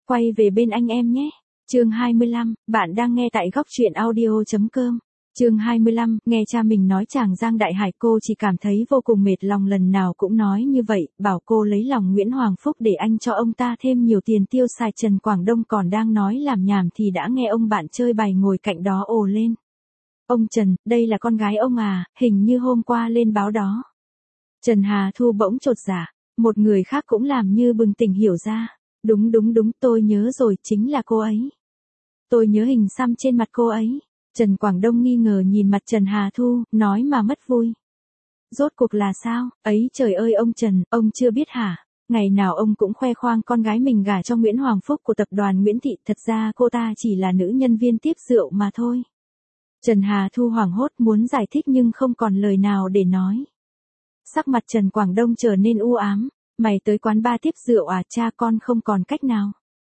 Quay về bên anh em nhé. Chương 25, bạn đang nghe tại góc truyện audio.com. Chương 25, nghe cha mình nói chàng Giang Đại Hải, cô chỉ cảm thấy vô cùng mệt lòng, lần nào cũng nói như vậy, bảo cô lấy lòng Nguyễn Hoàng Phúc để anh cho ông ta thêm nhiều tiền tiêu xài. Trần Quảng Đông còn đang nói làm nhảm thì đã nghe ông bạn chơi bài ngồi cạnh đó ồ lên. Ông Trần, đây là con gái ông à, hình như hôm qua lên báo đó. Trần Hà Thu bỗng chột dạ, một người khác cũng làm như bừng tỉnh hiểu ra. Đúng, tôi nhớ rồi, chính là cô ấy. Tôi nhớ hình xăm trên mặt cô ấy. Trần Quảng Đông nghi ngờ nhìn mặt Trần Hà Thu, nói mà mất vui. Rốt cuộc là sao? Ấy trời ơi ông Trần, ông chưa biết hả? Ngày nào ông cũng khoe khoang con gái mình gả cho Nguyễn Hoàng Phúc của tập đoàn Nguyễn Thị, thật ra cô ta chỉ là nữ nhân viên tiếp rượu mà thôi. Trần Hà Thu hoảng hốt muốn giải thích nhưng không còn lời nào để nói. Sắc mặt Trần Quảng Đông trở nên u ám. Mày tới quán bar tiếp rượu à? Cha con không còn cách nào.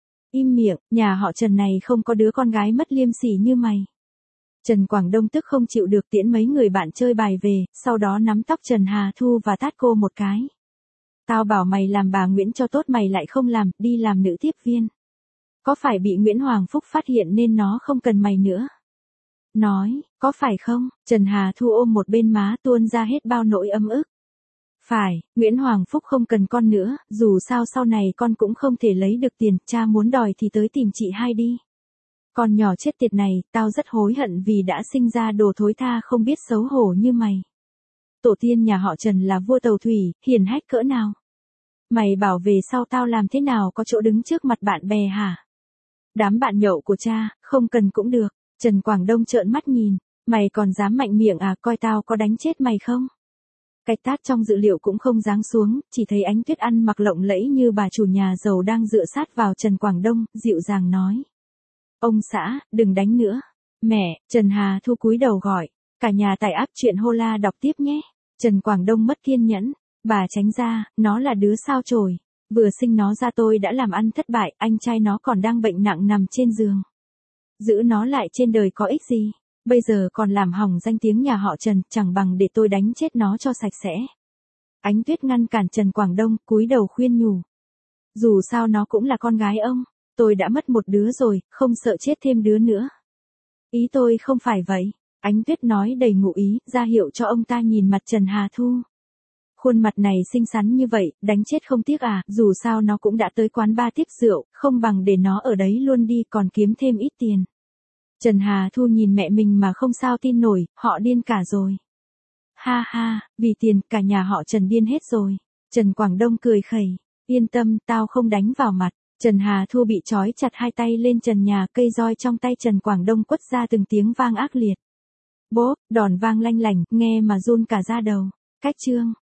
Im miệng, nhà họ Trần này không có đứa con gái mất liêm sỉ như mày. Trần Quảng Đông tức không chịu được tiễn mấy người bạn chơi bài về, sau đó nắm tóc Trần Hà Thu và tát cô một cái. Tao bảo mày làm bà Nguyễn cho tốt mày lại không làm, đi làm nữ tiếp viên. Có phải bị Nguyễn Hoàng Phúc phát hiện nên nó không cần mày nữa? Nói, có phải không? Trần Hà Thu ôm một bên má tuôn ra hết bao nỗi ấm ức. Phải, Nguyễn Hoàng Phúc không cần con nữa, dù sao sau này con cũng không thể lấy được tiền, cha muốn đòi thì tới tìm chị hai đi. Con nhỏ chết tiệt này, tao rất hối hận vì đã sinh ra đồ thối tha không biết xấu hổ như mày. Tổ tiên nhà họ Trần là vua tàu thủy, hiền hách cỡ nào. Mày bảo về sau tao làm thế nào có chỗ đứng trước mặt bạn bè hả? Đám bạn nhậu của cha, không cần cũng được. Trần Quảng Đông trợn mắt nhìn, mày còn dám mạnh miệng à, coi tao có đánh chết mày không? Cái tát trong dự liệu cũng không giáng xuống, chỉ thấy Ánh Tuyết ăn mặc lộng lẫy như bà chủ nhà giàu đang dựa sát vào Trần Quảng Đông, dịu dàng nói. Ông xã, đừng đánh nữa. Mẹ, Trần Hà Thu cúi đầu gọi. Cả nhà tải app truyện Hola đọc tiếp nhé. Trần Quảng Đông mất kiên nhẫn. Bà tránh ra, nó là đứa sao chổi. Vừa sinh nó ra tôi đã làm ăn thất bại, anh trai nó còn đang bệnh nặng nằm trên giường. Giữ nó lại trên đời có ích gì? Bây giờ còn làm hỏng danh tiếng nhà họ Trần, chẳng bằng để tôi đánh chết nó cho sạch sẽ. Ánh Tuyết ngăn cản Trần Quảng Đông, cúi đầu khuyên nhủ. Dù sao nó cũng là con gái ông, tôi đã mất một đứa rồi, không sợ chết thêm đứa nữa. Ý tôi không phải vậy, Ánh Tuyết nói đầy ngụ ý, ra hiệu cho ông ta nhìn mặt Trần Hà Thu. Khuôn mặt này xinh xắn như vậy, đánh chết không tiếc à, dù sao nó cũng đã tới quán bar tiếp rượu, không bằng để nó ở đấy luôn đi còn kiếm thêm ít tiền. Trần Hà Thu nhìn mẹ mình mà không sao tin nổi, họ điên cả rồi. Ha ha, vì tiền, cả nhà họ Trần điên hết rồi. Trần Quảng Đông cười khẩy, yên tâm, tao không đánh vào mặt. Trần Hà Thu bị trói chặt hai tay lên trần nhà, cây roi trong tay Trần Quảng Đông quất ra từng tiếng vang ác liệt. Bốp, đòn vang lanh lảnh, nghe mà run cả da đầu. Cách chương.